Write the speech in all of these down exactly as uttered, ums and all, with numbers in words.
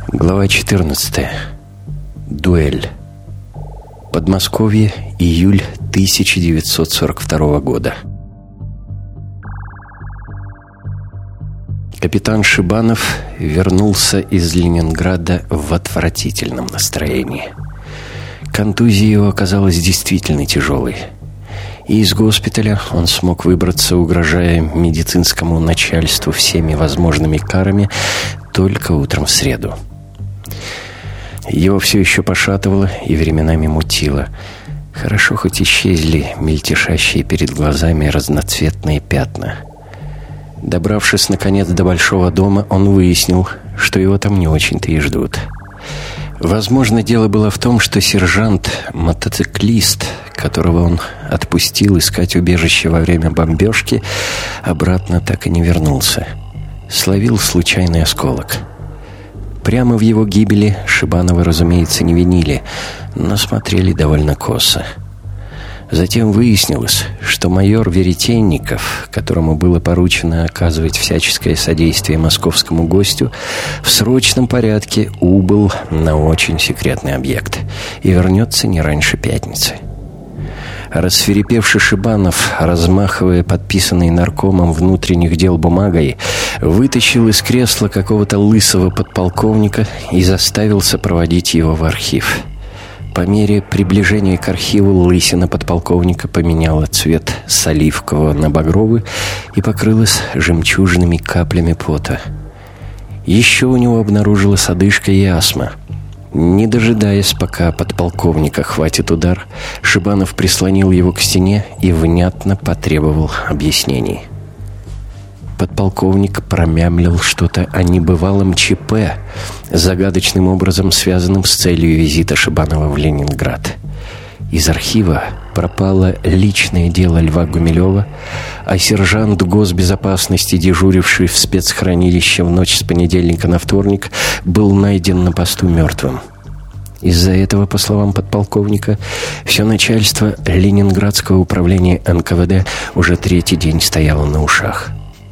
Глава четырнадцатая. Дуэль. Подмосковье, июль тысяча девятьсот сорок второго года. Капитан Шибанов вернулся из Ленинграда в отвратительном настроении. Контузия его оказалась действительно тяжелой. И из госпиталя он смог выбраться, угрожая медицинскому начальству всеми возможными карами, только утром в среду. Его все еще пошатывало и временами мутило. Хорошо, хоть исчезли мельтешащие перед глазами разноцветные пятна. Добравшись, наконец, до большого дома, он выяснил, что его там не очень-то и ждут. Возможно, дело было в том, что сержант-мотоциклист, которого он отпустил искать убежище во время бомбежки, обратно так и не вернулся. Словил случайный осколок. Прямо в его гибели Шибанова, разумеется, не винили, но смотрели довольно косо. Затем выяснилось, что майор Веретенников, которому было поручено оказывать всяческое содействие московскому гостю, в срочном порядке убыл на очень секретный объект и вернется не раньше пятницы. Рассвирепевший Шибанов, размахивая подписанной наркомом внутренних дел бумагой, вытащил из кресла какого-то лысого подполковника и заставил сопроводить его в архив. По мере приближения к архиву лысина подполковника поменяла цвет с оливкового на багровый и покрылась жемчужными каплями пота. Еще у него обнаружилась одышка и астма. Не дожидаясь, пока подполковника хватит удар, Шибанов прислонил его к стене и внятно потребовал объяснений. Подполковник промямлил что-то о небывалом ЧП, загадочным образом связанным с целью визита Шибанова в Ленинград. Из архива пропало личное дело Льва Гумилева, а сержант госбезопасности, дежуривший в спецхранилище в ночь с понедельника на вторник, был найден на посту мертвым. Из-за этого, по словам подполковника, все начальство Ленинградского управления эн ка вэ дэ уже третий день стояло на ушах.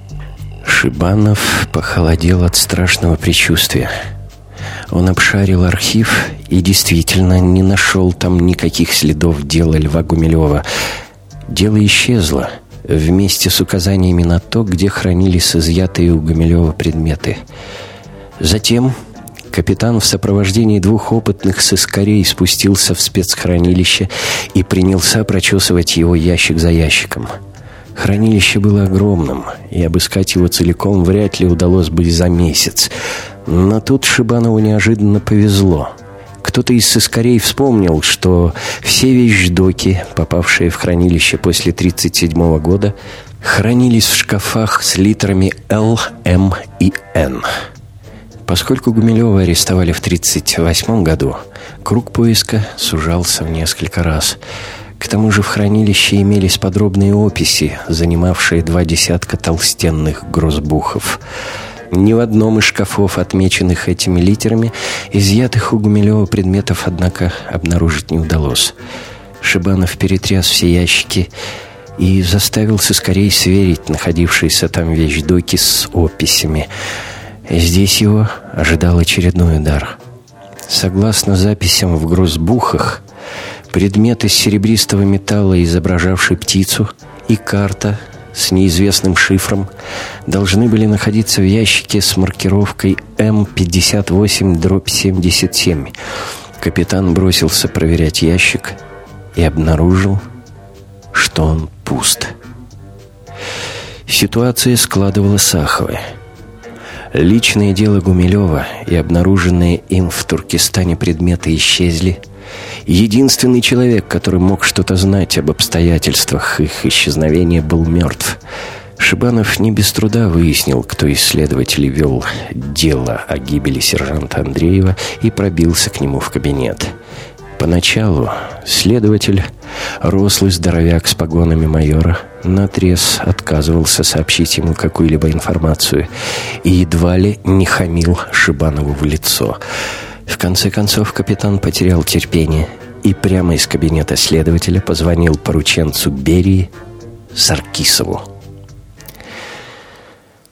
Шибанов похолодел от страшного предчувствия. Он обшарил архив и действительно не нашел там никаких следов дела Льва Гумилева. Дело исчезло вместе с указаниями на то, где хранились изъятые у Гумилева предметы. Затем капитан в сопровождении двух опытных сыскарей спустился в спецхранилище и принялся прочесывать его ящик за ящиком. Хранилище было огромным, и обыскать его целиком вряд ли удалось бы за месяц. Но тут Шибанову неожиданно повезло. Кто-то из сыскарей вспомнил, что все вещдоки, попавшие в хранилище после тридцать седьмого года, хранились в шкафах с литрами Л, М и Н. Поскольку Гумилева арестовали в тридцать восьмом году, круг поиска сужался в несколько раз. К тому же в хранилище имелись подробные описи, занимавшие два десятка толстенных грозбухов. Ни в одном из шкафов, отмеченных этими литерами, изъятых у Гумилева предметов, однако, обнаружить не удалось. Шибанов перетряс все ящики и заставил сыскарей сверить находившиеся там вещдоки с описями. Здесь его ожидал очередной удар. Согласно записям в грозбухах, предмет из серебристого металла, изображавший птицу, и карта с неизвестным шифром должны были находиться в ящике с маркировкой Эм пятьдесят восемь семьдесят семь. Капитан бросился проверять ящик и обнаружил, что он пуст. Ситуация складывалась аховая. Личное дело Гумилева и обнаруженные им в Туркестане предметы исчезли. Единственный человек, который мог что-то знать об обстоятельствах их исчезновения, был мертв. Шибанов не без труда выяснил, кто из следователей вел дело о гибели сержанта Андреева, и пробился к нему в кабинет. Поначалу следователь, рослый здоровяк с погонами майора, наотрез отказывался сообщить ему какую-либо информацию и едва ли не хамил Шибанову в лицо. В конце концов капитан потерял терпение и прямо из кабинета следователя позвонил порученцу Берии Саркисову.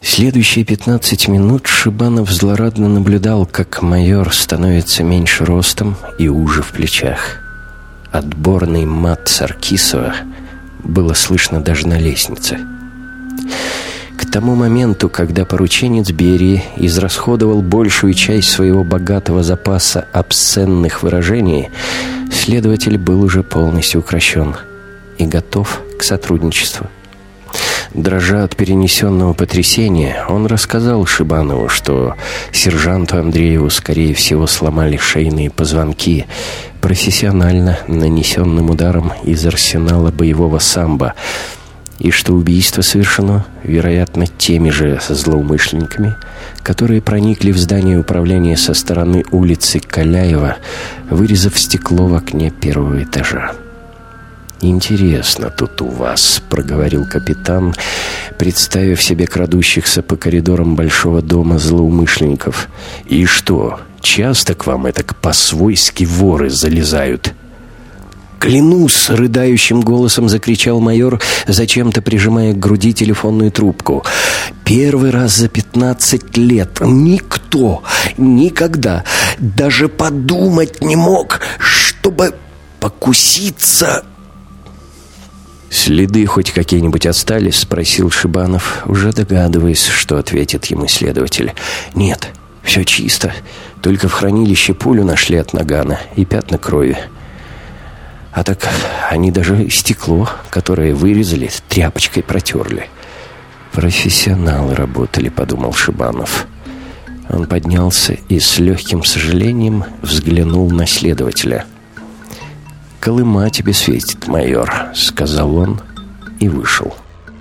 Следующие пятнадцать минут Шибанов злорадно наблюдал, как майор становится меньше ростом и уже в плечах. Отборный мат Саркисова было слышно даже на лестнице. К тому моменту, когда порученец Берии израсходовал большую часть своего богатого запаса обсценных выражений, следователь был уже полностью укрощен и готов к сотрудничеству. Дрожа от перенесенного потрясения, он рассказал Шибанову, что сержанту Андрееву, скорее всего, сломали шейные позвонки профессионально нанесенным ударом из арсенала боевого самбо, и что убийство совершено, вероятно, теми же злоумышленниками, которые проникли в здание управления со стороны улицы Каляева, вырезав стекло в окне первого этажа. «Интересно тут у вас», — проговорил капитан, представив себе крадущихся по коридорам большого дома злоумышленников. «И что, часто к вам этак по-свойски воры залезают?» «Клянусь!» — рыдающим голосом закричал майор, зачем-то прижимая к груди телефонную трубку. «Первый раз за пятнадцать лет никто никогда даже подумать не мог, чтобы покуситься...» «Следы хоть какие-нибудь остались?» — спросил Шибанов, уже догадываясь, что ответит ему следователь. «Нет, все чисто. Только в хранилище пулю нашли от нагана и пятна крови. А так они даже стекло, которое вырезали, тряпочкой протерли». «Профессионалы работали», — подумал Шибанов. Он поднялся и с легким сожалением взглянул на следователя. «Колыма тебе светит, майор», — сказал он и вышел.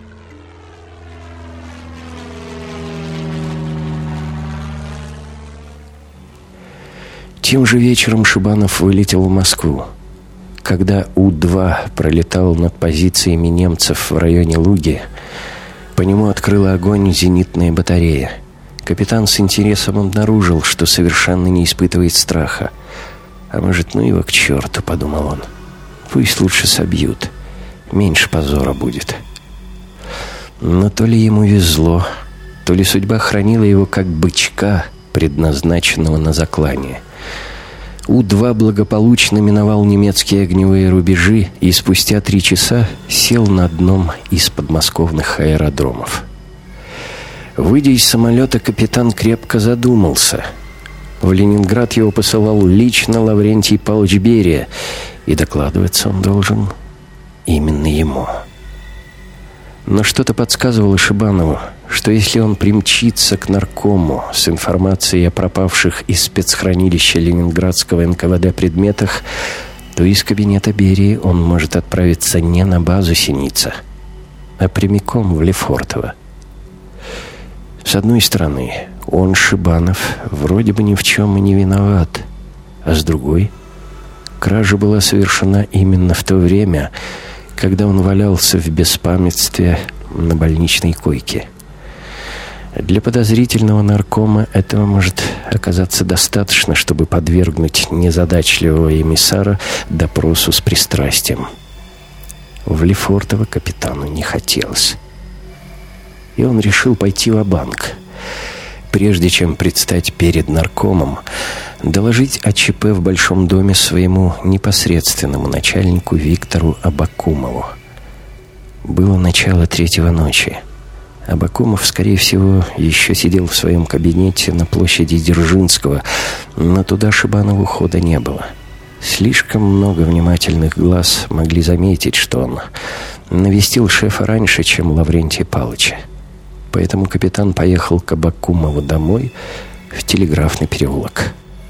Тем же вечером Шибанов вылетел в Москву. Когда У два пролетал над позициями немцев в районе Луги, по нему открыла огонь зенитная батарея. Капитан с интересом обнаружил, что совершенно не испытывает страха. «А может, ну его к черту», — подумал он. «Пусть лучше собьют. Меньше позора будет». Но то ли ему везло, то ли судьба хранила его как бычка, предназначенного на заклание. У два благополучно миновал немецкие огневые рубежи и спустя три часа сел на одном из подмосковных аэродромов. Выйдя из самолета, капитан крепко задумался. В Ленинград его посылал лично Лаврентий Павлович Берия, и докладываться он должен именно ему. Но что-то подсказывало Шибанову, что если он примчится к наркому с информацией о пропавших из спецхранилища ленинградского эн ка вэ дэ предметах, то из кабинета Берии он может отправиться не на базу Синица, а прямиком в Лефортово. С одной стороны, он, Шибанов, вроде бы ни в чем и не виноват, а с другой, кража была совершена именно в то время, когда он валялся в беспамятстве на больничной койке. Для подозрительного наркома этого может оказаться достаточно, чтобы подвергнуть незадачливого эмиссара допросу с пристрастием. В Лефортово капитану не хотелось. И он решил пойти ва-банк. Прежде чем предстать перед наркомом, доложить о че пэ в Большом доме своему непосредственному начальнику Виктору Абакумову. Было начало третьего ночи. Абакумов, скорее всего, еще сидел в своем кабинете на площади Дзержинского, но туда Шибанову хода не было. Слишком много внимательных глаз могли заметить, что он навестил шефа раньше, чем Лаврентия Павловича. Поэтому капитан поехал к Абакумову домой в Телеграфный переулок.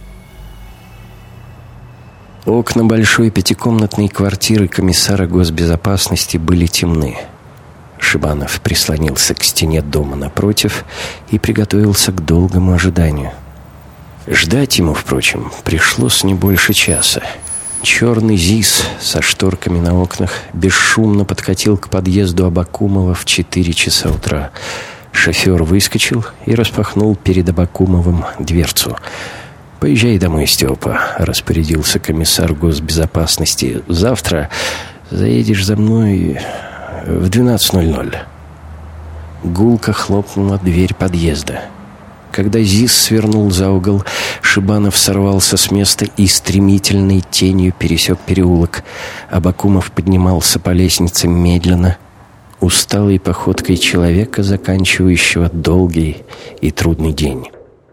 Окна большой пятикомнатной квартиры комиссара госбезопасности были темны. Шибанов прислонился к стене дома напротив и приготовился к долгому ожиданию. Ждать ему, впрочем, пришлось не больше часа. Черный ЗИС со шторками на окнах бесшумно подкатил к подъезду Абакумова в четыре часа утра. Шофер выскочил и распахнул перед Абакумовым дверцу. «Поезжай домой, Степа», — распорядился комиссар госбезопасности. «Завтра заедешь за мной в двенадцать ноль ноль». Гулко хлопнула дверь подъезда. Когда ЗИС свернул за угол, Шибанов сорвался с места и стремительной тенью пересек переулок. Абакумов поднимался по лестнице медленно, усталой походкой человека, заканчивающего долгий и трудный день.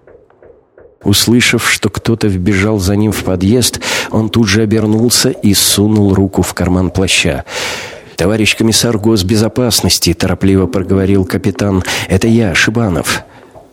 Услышав, что кто-то вбежал за ним в подъезд, он тут же обернулся и сунул руку в карман плаща. «Товарищ комиссар госбезопасности», — торопливо проговорил капитан, — «это я, Шибанов».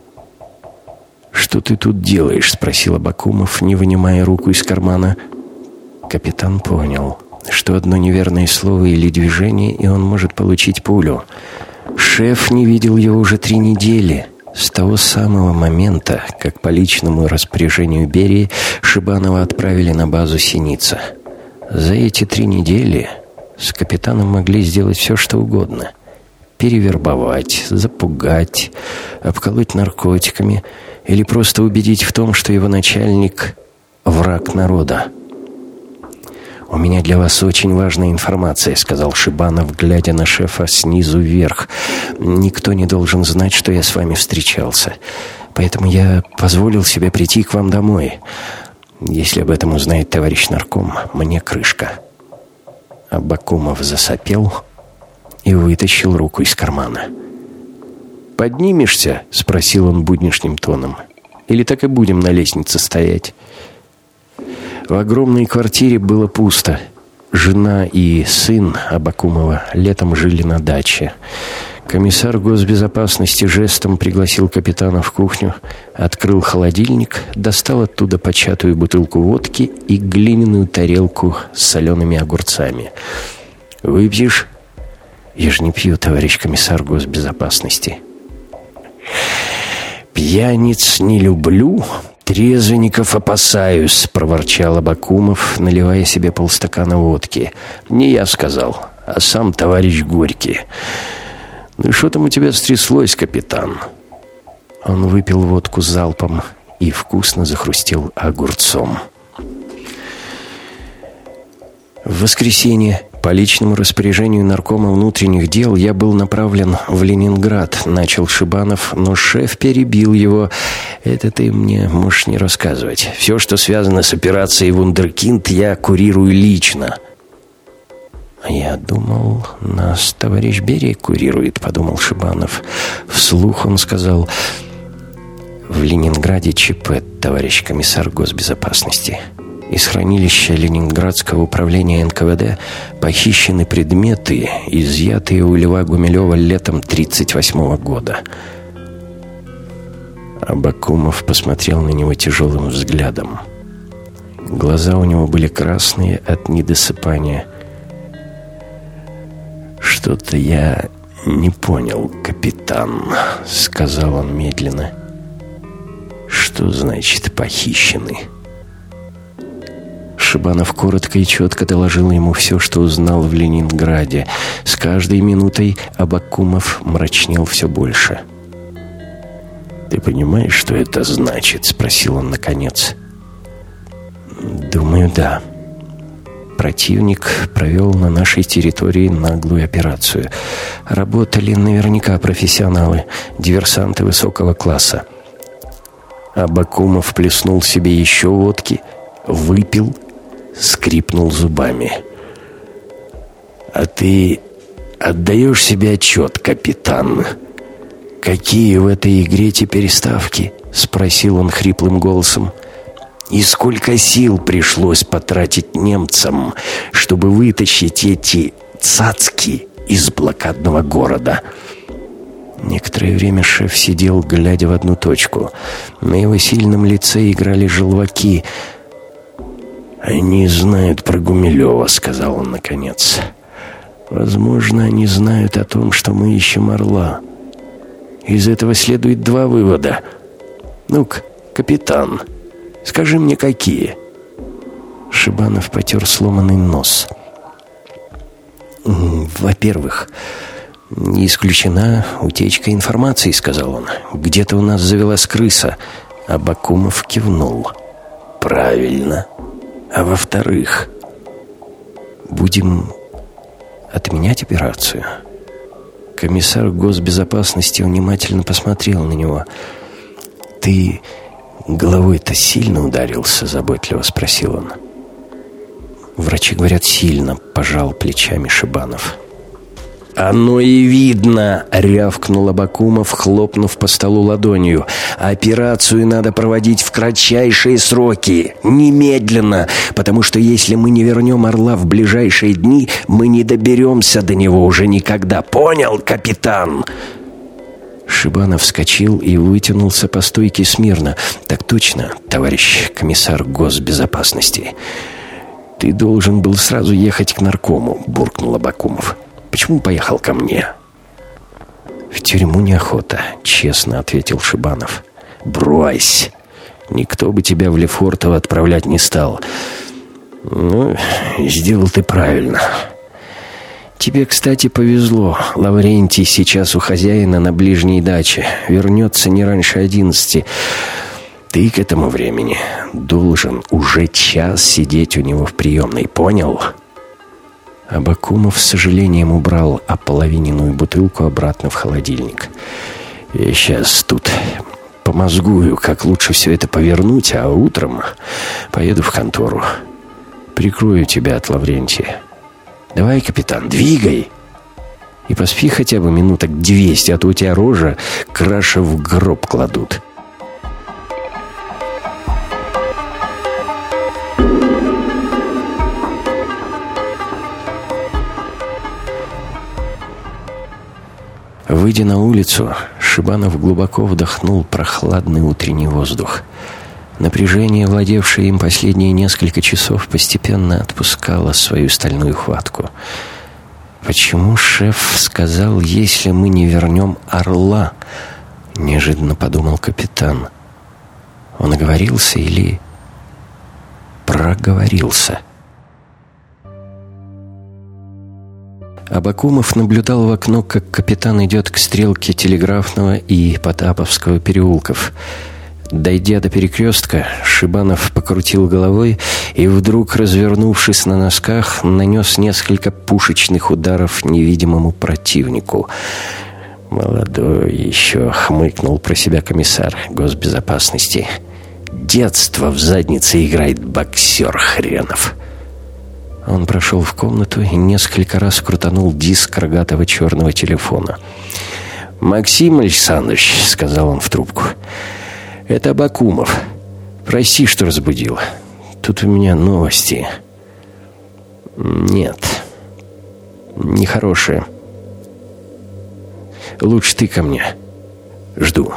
«Что ты тут делаешь?» — спросил Абакумов, не вынимая руку из кармана. Капитан понял, что одно неверное слово или движение, и он может получить пулю. Шеф не видел его уже три недели, с того самого момента, как по личному распоряжению Берии Шибанова отправили на базу «Синица». За эти три недели с капитаном могли сделать все, что угодно. Перевербовать, запугать, обколоть наркотиками или просто убедить в том, что его начальник — враг народа. «У меня для вас очень важная информация», — сказал Шибанов, глядя на шефа снизу вверх. «Никто не должен знать, что я с вами встречался. Поэтому я позволил себе прийти к вам домой. Если об этом узнает товарищ нарком, мне крышка». Абакумов засопел и вытащил руку из кармана. «Поднимешься?» — спросил он будничным тоном. «Или так и будем на лестнице стоять?» В огромной квартире было пусто. Жена и сын Абакумова летом жили на даче. Комиссар госбезопасности жестом пригласил капитана в кухню, открыл холодильник, достал оттуда початую бутылку водки и глиняную тарелку с солеными огурцами. «Выпьешь?» «Я же не пью, товарищ комиссар госбезопасности». «Пьяниц не люблю, трезвенников опасаюсь», — проворчал Абакумов, наливая себе полстакана водки. «Не я сказал, а сам товарищ Горький. Ну и что там у тебя стряслось, капитан?» Он выпил водку залпом и вкусно захрустел огурцом. В воскресенье по личному распоряжению наркома внутренних дел я был направлен в Ленинград, начал Шибанов, но шеф перебил его. «Это ты мне можешь не рассказывать. Все, что связано с операцией «Вундеркинд», я курирую лично». «Я думал, нас товарищ Берия курирует», — подумал Шибанов. Вслух он сказал: «В Ленинграде ЧП, товарищ комиссар госбезопасности. Из хранилища Ленинградского управления эн ка вэ дэ похищены предметы, изъятые у Льва Гумилева летом тридцать восьмого года». Абакумов посмотрел на него тяжелым взглядом. Глаза у него были красные от недосыпания. «Что-то я не понял, капитан», — сказал он медленно. «Что значит похищены?» Шибанов коротко и четко доложил ему все, что узнал в Ленинграде. С каждой минутой Абакумов мрачнел все больше. «Ты понимаешь, что это значит?» — спросил он наконец. «Думаю, да. Противник провел на нашей территории наглую операцию. Работали наверняка профессионалы, диверсанты высокого класса». Абакумов плеснул себе еще водки, выпил, скрипнул зубами. «А ты отдаешь себе отчет, капитан, какие в этой игре теперь ставки?» — спросил он хриплым голосом. «И сколько сил пришлось потратить немцам, чтобы вытащить эти цацки из блокадного города?» Некоторое время шеф сидел, глядя в одну точку. На его сильном лице играли желваки. «Они знают про Гумилева», — сказал он наконец. «Возможно, они знают о том, что мы ищем Орла. Из этого следует два вывода. Ну-ка, капитан, скажи мне, какие?» Шибанов потер сломанный нос. «Во-первых, не исключена утечка информации», — сказал он. «Где-то у нас завелась крыса». Абакумов кивнул. «Правильно. А во-вторых, будем отменять операцию. Комиссар госбезопасности внимательно посмотрел на него. «Ты головой-то сильно ударился?» — заботливо спросил он. «Врачи говорят, сильно», — пожал плечами Шибанов. «Оно и видно!» — рявкнул Абакумов, хлопнув по столу ладонью. «Операцию надо проводить в кратчайшие сроки, немедленно, потому что если мы не вернем Орла в ближайшие дни, мы не доберемся до него уже никогда. Понял, капитан?» Шибанов вскочил и вытянулся по стойке смирно. «Так точно, товарищ комиссар госбезопасности. Ты должен был сразу ехать к наркому», — буркнул Абакумов. «Почему поехал ко мне?» «В тюрьму неохота», — честно ответил Шибанов. «Брось! Никто бы тебя в Лефортово отправлять не стал. Ну, сделал ты правильно. Тебе, кстати, повезло. Лаврентий сейчас у хозяина на ближней даче. Вернется не раньше одиннадцати. Ты к этому времени должен уже час сидеть у него в приемной. Понял?» Абакумов с сожалением убрал ополовиненную бутылку обратно в холодильник. «Я сейчас тут помозгую, как лучше все это повернуть, а утром поеду в контору. Прикрою тебя от Лаврентия. Давай, капитан, двигай. И поспи хотя бы минуток двести, а то у тебя рожа краше в гроб кладут». Выйдя на улицу, Шибанов глубоко вдохнул прохладный утренний воздух. Напряжение, владевшее им последние несколько часов, постепенно отпускало свою стальную хватку. «Почему шеф сказал, если мы не вернем Орла?» — неожиданно подумал капитан. Он оговорился или проговорился? Абакумов наблюдал в окно, как капитан идет к стрелке Телеграфного и Потаповского переулков. Дойдя до перекрестка, Шибанов покрутил головой и вдруг, развернувшись на носках, нанес несколько пушечных ударов невидимому противнику. «Молодой еще», — хмыкнул про себя комиссар госбезопасности. «Детство в заднице играет боксер хренов». Он прошел в комнату и несколько раз крутанул диск рогатого черного телефона. «Максим Александрович», — сказал он в трубку, — «это Абакумов. Прости, что разбудил. Тут у меня новости». «Нет, нехорошие. Лучше ты ко мне. Жду».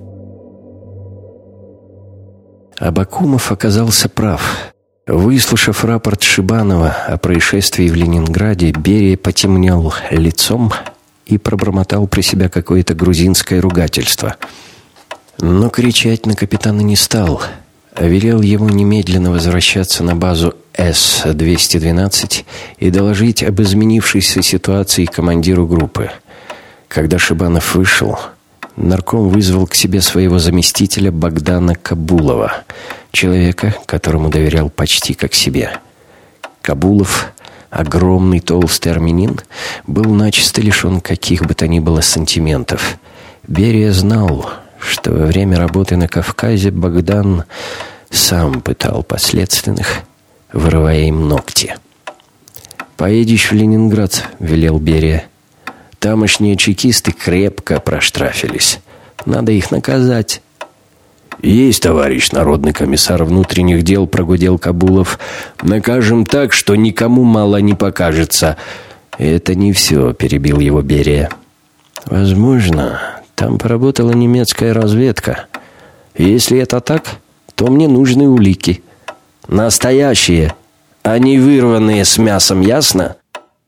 Абакумов оказался прав. Выслушав рапорт Шибанова о происшествии в Ленинграде, Берия потемнел лицом и пробормотал про себя какое-то грузинское ругательство. Но кричать на капитана не стал, а велел ему немедленно возвращаться на базу С двести двенадцать и доложить об изменившейся ситуации командиру группы. Когда Шибанов вышел, нарком вызвал к себе своего заместителя Богдана Кабулова, человека, которому доверял почти как себе. Кабулов, огромный толстый армянин, был начисто лишен каких бы то ни было сантиментов. Берия знал, что во время работы на Кавказе Богдан сам пытал подследственных, вырывая им ногти. «Поедешь в Ленинград», — велел Берия. «Тамошние чекисты крепко проштрафились. Надо их наказать». «Есть, товарищ народный комиссар внутренних дел», — прогудел Кабулов. «Накажем так, что никому мало не покажется». «Это не все», — перебил его Берия. «Возможно, там поработала немецкая разведка. Если это так, то мне нужны улики. Настоящие, а не вырванные с мясом, ясно?»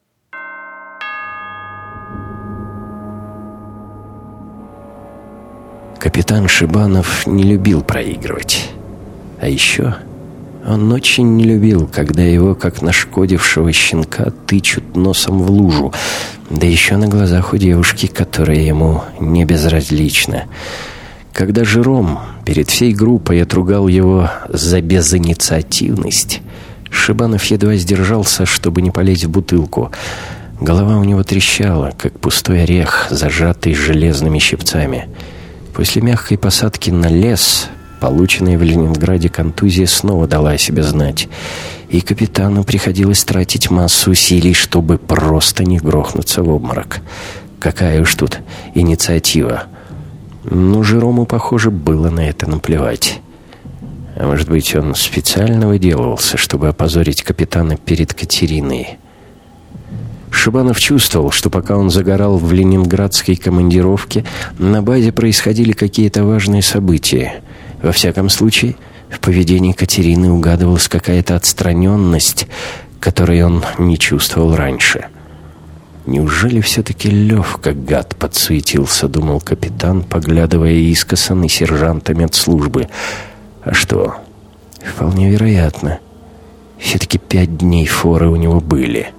Капитан Шибанов не любил проигрывать. А еще он очень не любил, когда его, как нашкодившего щенка, тычут носом в лужу, да еще на глазах у девушки, которая ему не безразлична. Когда Жером перед всей группой отругал его за безинициативность, Шибанов едва сдержался, чтобы не полезть в бутылку. Голова у него трещала, как пустой орех, зажатый железными щипцами. После мягкой посадки на лес, полученная в Ленинграде контузия снова дала о себе знать, и капитану приходилось тратить массу усилий, чтобы просто не грохнуться в обморок. Какая уж тут инициатива. Но Жерому, похоже, было на это наплевать. А может быть, он специально выделывался, чтобы опозорить капитана перед Катериной. Шибанов чувствовал, что пока он загорал в ленинградской командировке, на базе происходили какие-то важные события. Во всяком случае, в поведении Катерины угадывалась какая-то отстраненность, которой он не чувствовал раньше. «Неужели все-таки Лев, как гад, подсуетился?» — думал капитан, поглядывая искоса на сержанта медслужбы. «А что? Вполне вероятно. Все-таки пять дней форы у него были».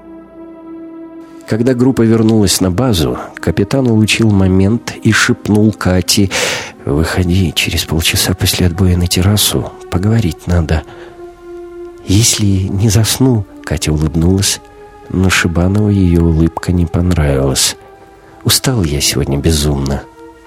Когда группа вернулась на базу, капитан улучил момент и шепнул Кате: «Выходи через полчаса после отбоя на террасу, поговорить надо». «Если не засну», — Катя улыбнулась, но Шибанову ее улыбка не понравилась. «Устал я сегодня безумно».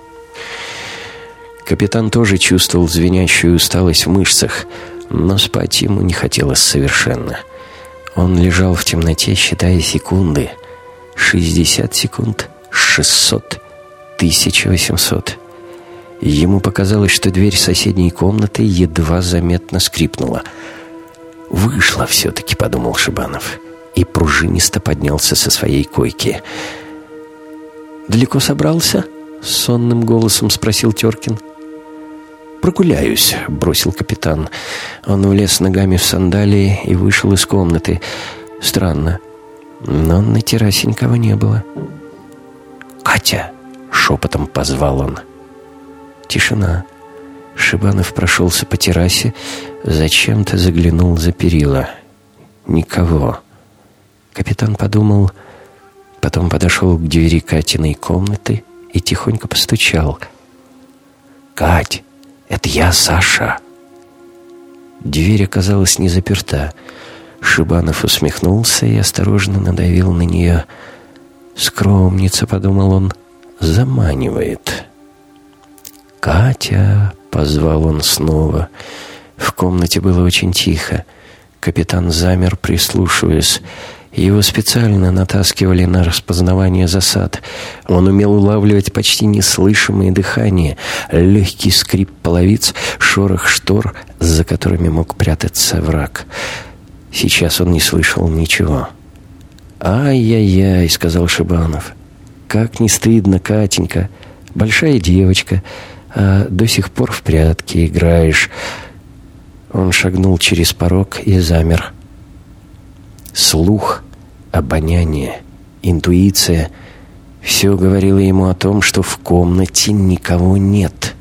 Капитан тоже чувствовал звенящую усталость в мышцах, но спать ему не хотелось совершенно. Он лежал в темноте, считая секунды. шестьдесят секунд, шестьсот, тысяча восемьсот. Ему показалось, что дверь соседней комнаты едва заметно скрипнула. «Вышло все-таки», — подумал Шибанов, и пружинисто поднялся со своей койки. «Далеко собрался?» — сонным голосом спросил Теркин. «Прогуляюсь», — бросил капитан. Он влез ногами в сандалии и вышел из комнаты. Странно, но на террасе никого не было. «Катя!» — шепотом позвал он. Тишина. Шибанов прошелся по террасе, зачем-то заглянул за перила. Никого. Капитан подумал, потом подошел к двери Катиной комнаты и тихонько постучал. «Кать, это я, Саша!» Дверь оказалась не заперта. Шибанов усмехнулся и осторожно надавил на нее. «Скромница», — подумал он, — «заманивает». «Катя!» — позвал он снова. В комнате было очень тихо. Капитан замер, прислушиваясь. Его специально натаскивали на распознавание засад. Он умел улавливать почти неслышимые дыхания, легкий скрип половиц, шорох штор, за которыми мог прятаться враг. Сейчас он не слышал ничего. «Ай-яй-яй», — сказал Шибанов. «Как не стыдно, Катенька. Большая девочка, а до сих пор в прятки играешь». Он шагнул через порог и замер. Слух, обоняние, интуиция — все говорило ему о том, что в комнате никого нет.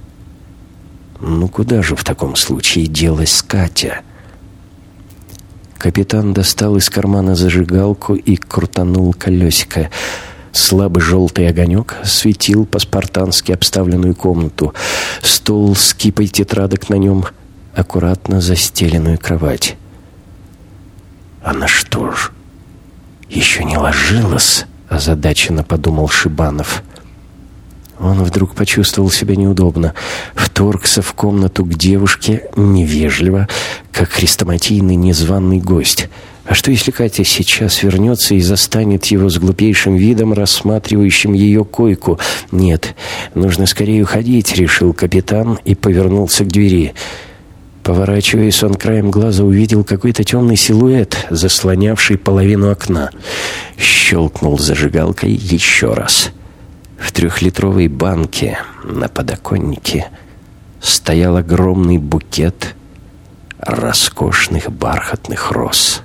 Ну куда же в таком случае делась Катя? Капитан достал из кармана зажигалку и крутанул колесико. Слабый желтый огонек светил по-спартански обставленную комнату. Стол с кипой тетрадок на нем, аккуратно застеленную кровать. «Она что ж, еще не ложилась?» — озадаченно подумал Шибанов. Он вдруг почувствовал себя неудобно. Вторгся в комнату к девушке невежливо, как хрестоматийный незваный гость. А что, если Катя сейчас вернется и застанет его с глупейшим видом, рассматривающим ее койку? Нет, нужно скорее уходить, решил капитан и повернулся к двери. Поворачиваясь, он краем глаза увидел какой-то темный силуэт, заслонявший половину окна. Щелкнул зажигалкой еще раз. В трехлитровой банке на подоконнике стоял огромный букет роскошных бархатных роз.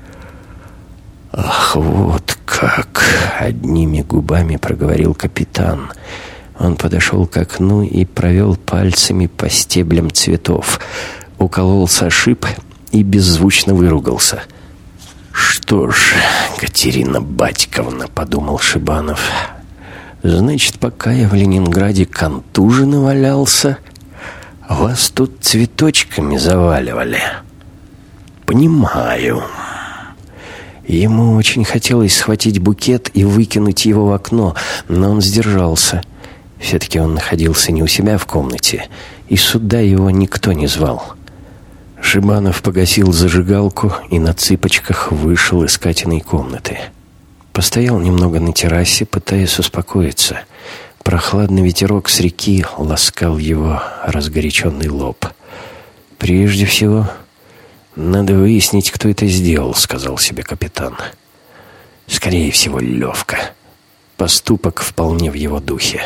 «Ах, вот как!» — одними губами проговорил капитан. Он подошел к окну и провел пальцами по стеблям цветов. Укололся о шип и беззвучно выругался. «Что ж, Катерина Батьковна», — подумал Шибанов, — «значит, пока я в Ленинграде контуженно валялся, вас тут цветочками заваливали. Понимаю. Ему очень хотелось схватить букет и выкинуть его в окно, но он сдержался. Все-таки он находился не у себя в комнате, и сюда его никто не звал. Шибанов погасил зажигалку и на цыпочках вышел из Катиной комнаты. Постоял немного на террасе, пытаясь успокоиться. Прохладный ветерок с реки ласкал его разгоряченный лоб. «Прежде всего, надо выяснить, кто это сделал», — сказал себе капитан. «Скорее всего, Левка. Поступок вполне в его духе.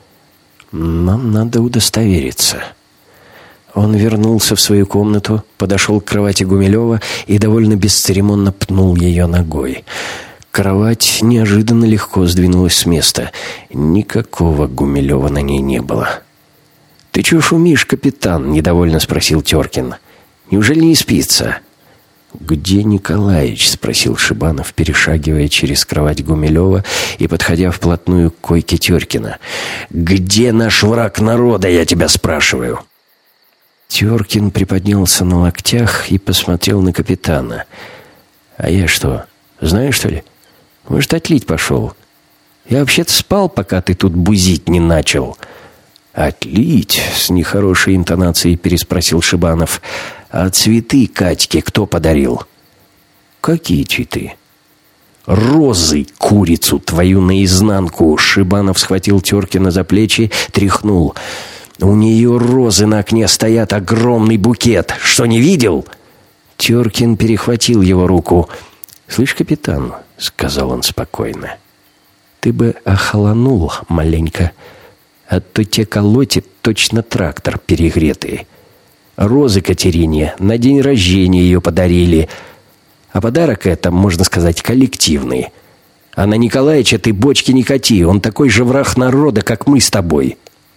Нам надо удостовериться». Он вернулся в свою комнату, подошел к кровати Гумилева и довольно бесцеремонно пнул ее ногой. Кровать неожиданно легко сдвинулась с места. Никакого Гумилева на ней не было. «Ты чего шумишь, капитан?» — недовольно спросил Теркин. «Неужели не спится?» «Где Николаич?» — спросил Шибанов, перешагивая через кровать Гумилева и подходя вплотную к койке Теркина. «Где наш враг народа, я тебя спрашиваю?» Теркин приподнялся на локтях и посмотрел на капитана. «А я что, знаю, что ли? Может, отлить пошел? Я вообще-то спал, пока ты тут бузить не начал». «Отлить?» — с нехорошей интонацией переспросил Шибанов. «А цветы Катьке кто подарил?» «Какие цветы?» «Розы, курицу твою наизнанку!» Шибанов схватил Теркина за плечи, тряхнул. «У нее розы на окне стоят, огромный букет. Что, не видел?» Теркин перехватил его руку. «Слышь, капитан», — сказал он спокойно, — «ты бы охолонул маленько, а то те колотит точно трактор перегретый. Розы Катерине на день рождения ее подарили, а подарок это, можно сказать, коллективный. А на Николаича ты бочки не кати, он такой же враг народа, как мы с тобой».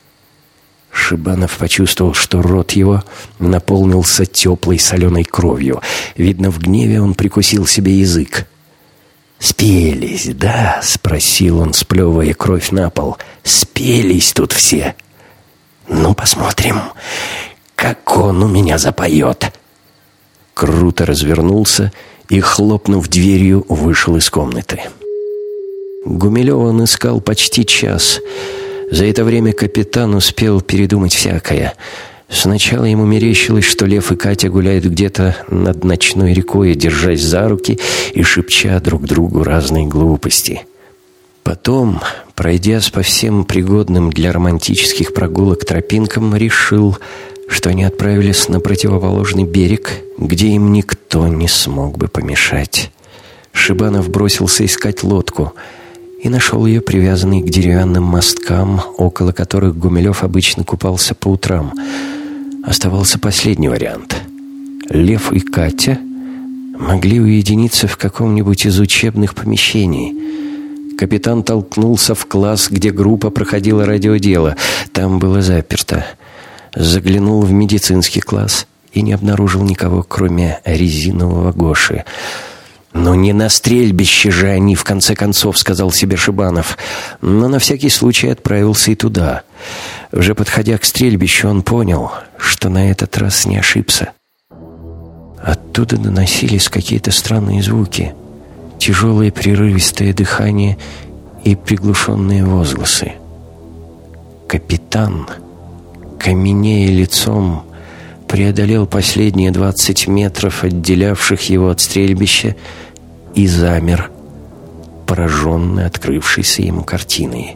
Шибанов почувствовал, что рот его наполнился теплой соленой кровью. Видно, в гневе он прикусил себе язык. «Спелись, да?» — спросил он, сплевывая кровь на пол. «Спелись тут все. Ну, посмотрим, как он у меня запоет». Круто развернулся и, хлопнув дверью, вышел из комнаты. Гумилева он искал почти час. За это время капитан успел передумать всякое. Сначала ему мерещилось, что Лев и Катя гуляют где-то над ночной рекой, держась за руки и шепча друг другу разные глупости. Потом, пройдясь по всем пригодным для романтических прогулок тропинкам, решил, что они отправились на противоположный берег, где им никто не смог бы помешать. Шибанов бросился искать лодку и нашел ее привязанной к деревянным мосткам, около которых Гумилев обычно купался по утрам. Оставался последний вариант. Лев и Катя могли уединиться в каком-нибудь из учебных помещений. Капитан толкнулся в класс, где группа проходила радиодело. Там было заперто. Заглянул в медицинский класс и не обнаружил никого, кроме резинового Гоши. «Ну не на стрельбище же они, в конце концов», — сказал себе Шибанов. Но на всякий случай отправился и туда. Уже подходя к стрельбищу, он понял, что на этот раз не ошибся. Оттуда доносились какие-то странные звуки, тяжелое прерывистое дыхание и приглушенные возгласы. Капитан, каменея лицом, преодолел последние двадцать метров, отделявших его от стрельбища, и замер, пораженный открывшейся ему картиной.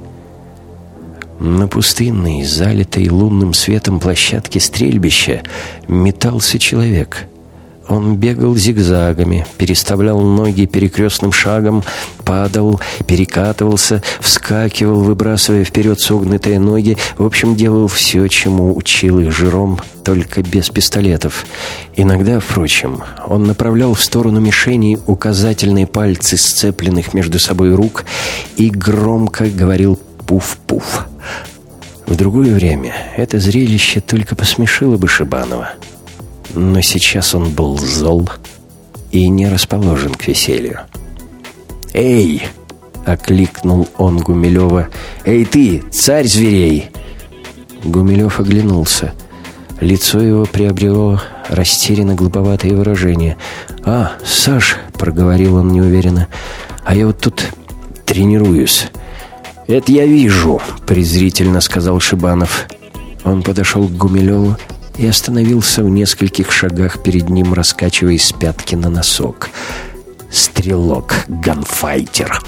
На пустынной, залитой лунным светом площадке стрельбища метался человек. Он бегал зигзагами, переставлял ноги перекрестным шагом, падал, перекатывался, вскакивал, выбрасывая вперед согнутые ноги. В общем, делал все, чему учил их Жером, только без пистолетов. Иногда, впрочем, он направлял в сторону мишеней указательные пальцы сцепленных между собой рук и громко говорил «пуф-пуф». В другое время это зрелище только посмешило бы Шибанова. Но сейчас он был зол и не расположен к веселью. «Эй!» — окликнул он Гумилева. «Эй ты, царь зверей!» Гумилев оглянулся. Лицо его приобрело растерянно глуповатое выражение. «А, Саш, проговорил он неуверенно. «А я вот тут тренируюсь». «Это я вижу», — презрительно сказал Шибанов. Он подошел к Гумилеву и остановился в нескольких шагах перед ним, раскачиваясь с пятки на носок. «Стрелок, ганфайтер».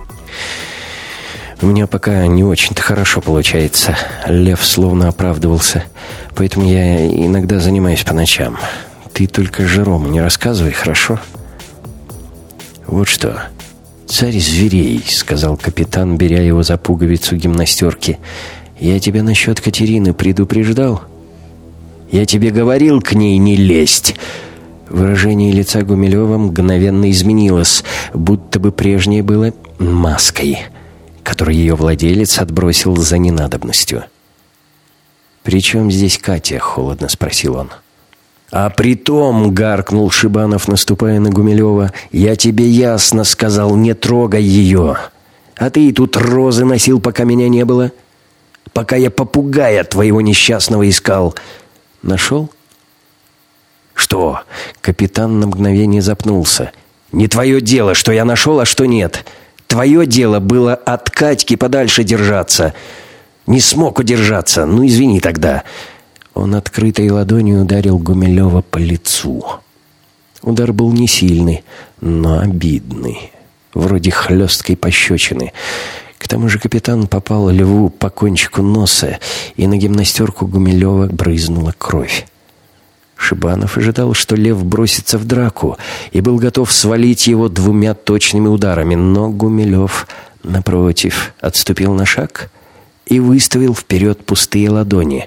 «У меня пока не очень-то хорошо получается». Лев словно оправдывался. «Поэтому я иногда занимаюсь по ночам. Ты только Жерому не рассказывай, хорошо?» «Вот что, царь зверей», — сказал капитан, беря его за пуговицу гимнастерки. «Я тебя насчет Катерины предупреждал?» «Я тебе говорил к ней не лезть!» Выражение лица Гумилева мгновенно изменилось, будто бы прежнее было маской, которую ее владелец отбросил за ненадобностью. «При чем здесь Катя?» — холодно спросил он. «А при том, — гаркнул Шибанов, наступая на Гумилева, — я тебе ясно сказал, не трогай ее. А ты и тут розы носил, пока меня не было. Пока я попугая твоего несчастного искал. Нашел?» «Что?» — капитан на мгновение запнулся. «Не твое дело, что я нашел, а что нет. Твое дело было от Катьки подальше держаться. Не смог удержаться. Ну, извини тогда». Он открытой ладонью ударил Гумилева по лицу. Удар был не сильный, но обидный, вроде хлесткой пощечины. К тому же капитан попал Льву по кончику носа, и на гимнастерку Гумилева брызнула кровь. Шибанов ожидал, что Лев бросится в драку, и был готов свалить его двумя точными ударами, но Гумилев, напротив, отступил на шаг и выставил вперед пустые ладони.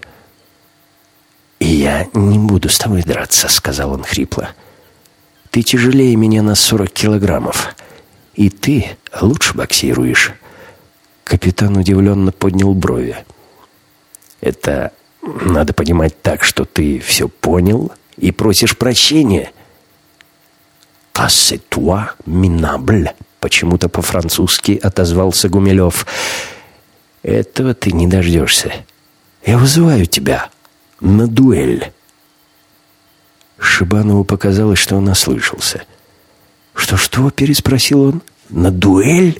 «Я не буду с тобой драться», — сказал он хрипло. «Ты тяжелее меня на сорок килограммов, и ты лучше боксируешь». Капитан удивленно поднял брови. «Это надо понимать так, что ты все понял и просишь прощения?» «А c'est toi, minable», — почему-то по-французски отозвался Гумилев. «Этого ты не дождешься. Я вызываю тебя на дуэль». Шибанову показалось, что он ослышался. «Что-что?» — переспросил он. «На дуэль?»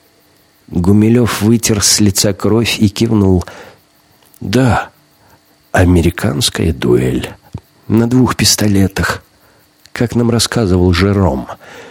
Гумилев вытер с лица кровь и кивнул. «Да, американская дуэль. На двух пистолетах, как нам рассказывал Жером».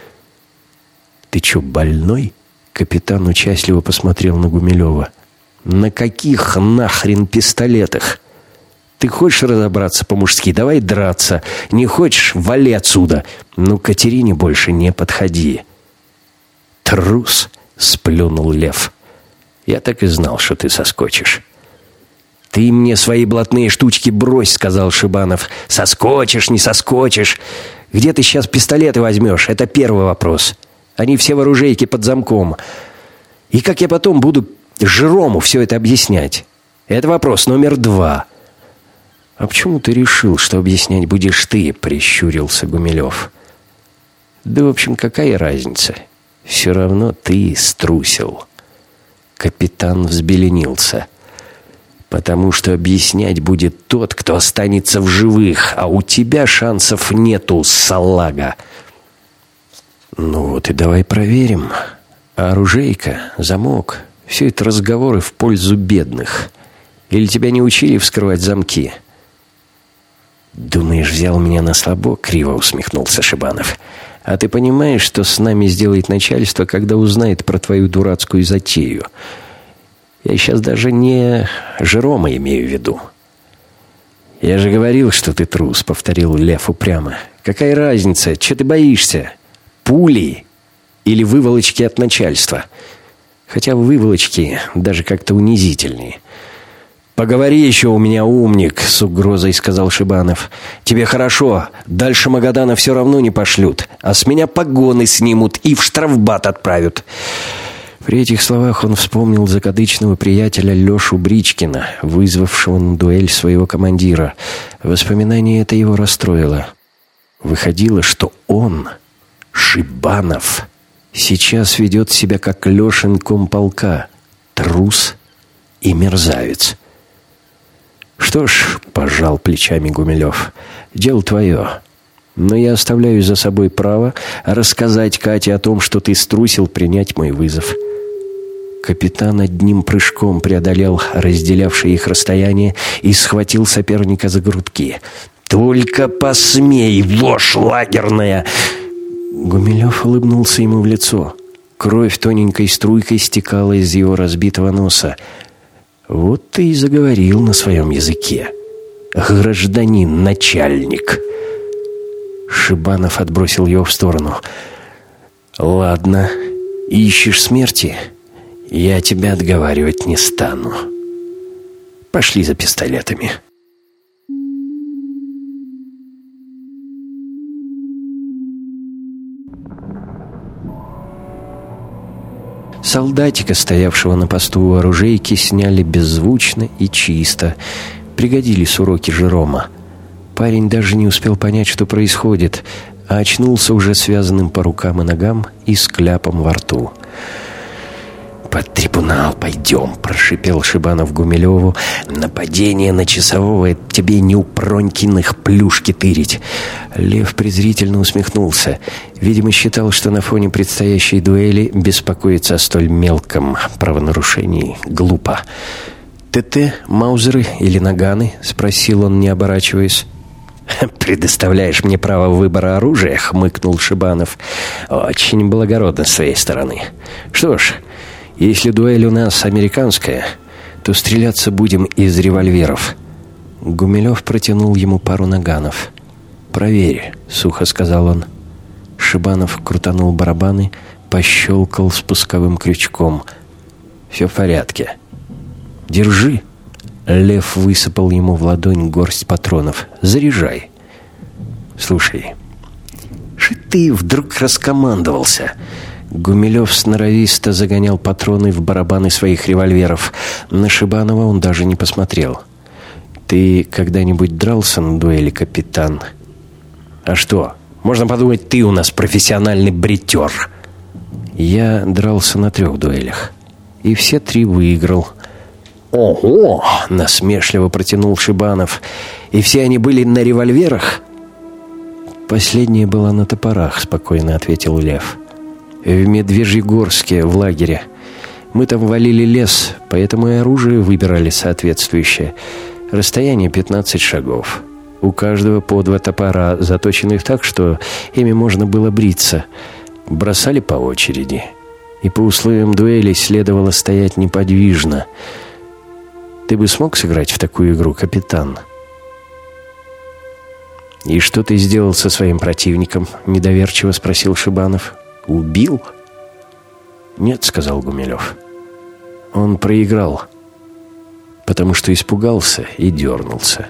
«Ты что, больной?» — капитан участливо посмотрел на Гумилева. «На каких нахрен пистолетах? Ты хочешь разобраться по-мужски? Давай драться. Не хочешь? Вали отсюда. Ну, к Катерине больше не подходи». «Трус!» — сплюнул Лев. «Я так и знал, что ты соскочишь». «Ты мне свои блатные штучки брось», — сказал Шибанов. «Соскочишь, не соскочишь. Где ты сейчас пистолеты возьмешь? Это первый вопрос. Они все в оружейке под замком. И как я потом буду Жерому все это объяснять? Это вопрос номер два». «А почему ты решил, что объяснять будешь ты?» — прищурился Гумилев. «Да, в общем, какая разница? Все равно ты струсил». Капитан взбеленился. «Потому что объяснять будет тот, кто останется в живых, а у тебя шансов нету, салага». «Ну вот и давай проверим. А оружейка, замок — все это разговоры в пользу бедных. Или тебя не учили вскрывать замки?» «Думаешь, взял меня на слабо?» — криво усмехнулся Шибанов. «А ты понимаешь, что с нами сделает начальство, когда узнает про твою дурацкую затею? Я сейчас даже не Жерома имею в виду». «Я же говорил, что ты трус», — повторил Лев упрямо. «Какая разница? Че ты боишься? Пули или выволочки от начальства? Хотя выволочки даже как-то унизительнее». «Поговори еще, у меня умник», — с угрозой сказал Шибанов. «Тебе хорошо, дальше Магадана все равно не пошлют, а с меня погоны снимут и в штрафбат отправят». При этих словах он вспомнил закадычного приятеля Лешу Бричкина, вызвавшего на дуэль своего командира. Воспоминание это его расстроило. Выходило, что он, Шибанов, сейчас ведет себя как Лешин комполка, трус и мерзавец. «Что ж», — пожал плечами Гумилев, — «дело твое. Но я оставляю за собой право рассказать Кате о том, что ты струсил принять мой вызов». Капитан одним прыжком преодолел разделявшее их расстояние и схватил соперника за грудки. «Только посмей, вошь лагерная!» Гумилев улыбнулся ему в лицо. Кровь тоненькой струйкой стекала из его разбитого носа. «Вот ты и заговорил на своем языке, гражданин-начальник!» Шибанов отбросил его в сторону. «Ладно, ищешь смерти? Я тебя отговаривать не стану. Пошли за пистолетами». Солдатика, стоявшего на посту у оружейки, сняли беззвучно и чисто. Пригодились уроки Жерома. Парень даже не успел понять, что происходит, а очнулся уже связанным по рукам и ногам и с кляпом во рту. «Под трибунал пойдем», — прошипел Шибанов Гумилеву. «Нападение на часового — это тебе не у Пронькиных плюшки тырить». Лев презрительно усмехнулся. Видимо, считал, что на фоне предстоящей дуэли беспокоиться о столь мелком правонарушении глупо. «ТТ, маузеры или наганы?» — спросил он, не оборачиваясь. «Предоставляешь мне право выбора оружия?» — хмыкнул Шибанов. «Очень благородно с твоей стороны. Что ж, если дуэль у нас американская, то стреляться будем из револьверов». Гумилев протянул ему пару наганов. «Проверь», — сухо сказал он. Шибанов крутанул барабаны, пощелкал спусковым крючком. «Все в порядке. Держи». Лев высыпал ему в ладонь горсть патронов. «Заряжай». «Слушай, что ты вдруг раскомандовался?» Гумилев сноровисто загонял патроны в барабаны своих револьверов. На Шибанова он даже не посмотрел. «Ты когда-нибудь дрался на дуэли, капитан?» «А что? Можно подумать, ты у нас профессиональный бритер». «Я дрался на трех дуэлях. И все три выиграл». «Ого!» — насмешливо протянул Шибанов. «И все они были на револьверах?» «Последняя была на топорах», — спокойно ответил Лев. «В Медвежьегорске, в лагере. Мы там валили лес, поэтому и оружие выбирали соответствующее. Расстояние пятнадцать шагов. У каждого по два топора, заточенных так, что ими можно было бриться. Бросали по очереди. И по условиям дуэли следовало стоять неподвижно. Ты бы смог сыграть в такую игру, капитан?» «И что ты сделал со своим противником?» — недоверчиво спросил Шибанов. «Убил?» «Нет», — сказал Гумилев. «Он проиграл, потому что испугался и дернулся».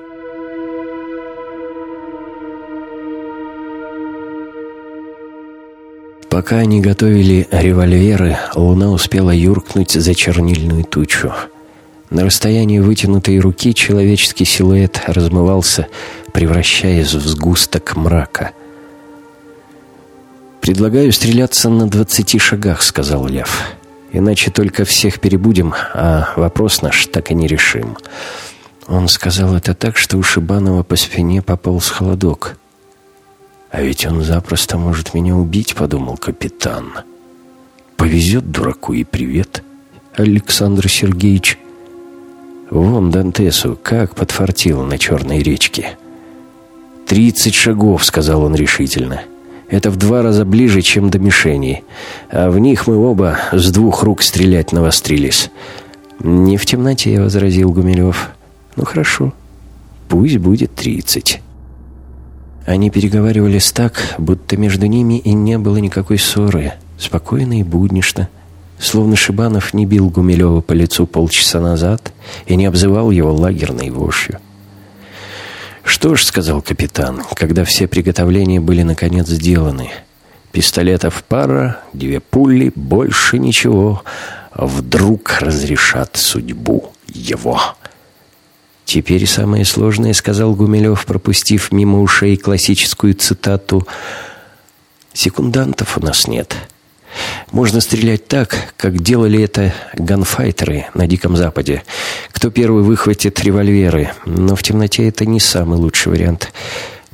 Пока они готовили револьверы, луна успела юркнуть за чернильную тучу. На расстоянии вытянутой руки человеческий силуэт размывался, превращаясь в сгусток мрака. «Предлагаю стреляться на двадцати шагах», — сказал Лев. «Иначе только всех перебудем, а вопрос наш так и не решим». Он сказал это так, что у Шибанова по спине пополз холодок. «А ведь он запросто может меня убить», — подумал капитан. «Повезет дураку и привет, Александр Сергеевич». Вон Дантесу как подфартило на Черной речке. «Тридцать шагов», — сказал он решительно. «Это в два раза ближе, чем до мишени. А в них мы оба с двух рук стрелять навострились». «Не в темноте», — возразил Гумилев. «Ну хорошо, пусть будет тридцать». Они переговаривались так, будто между ними и не было никакой ссоры. Спокойно и буднично. Словно Шибанов не бил Гумилева по лицу полчаса назад и не обзывал его лагерной вошью. «Что ж», — сказал капитан, когда все приготовления были наконец сделаны. «Пистолетов пара, две пули, больше ничего. Вдруг разрешат судьбу его». «Теперь самое сложное», — сказал Гумилев, пропустив мимо ушей классическую цитату. «Секундантов у нас нет. Можно стрелять так, как делали это ганфайтеры на Диком Западе. Кто первый выхватит револьверы. Но в темноте это не самый лучший вариант.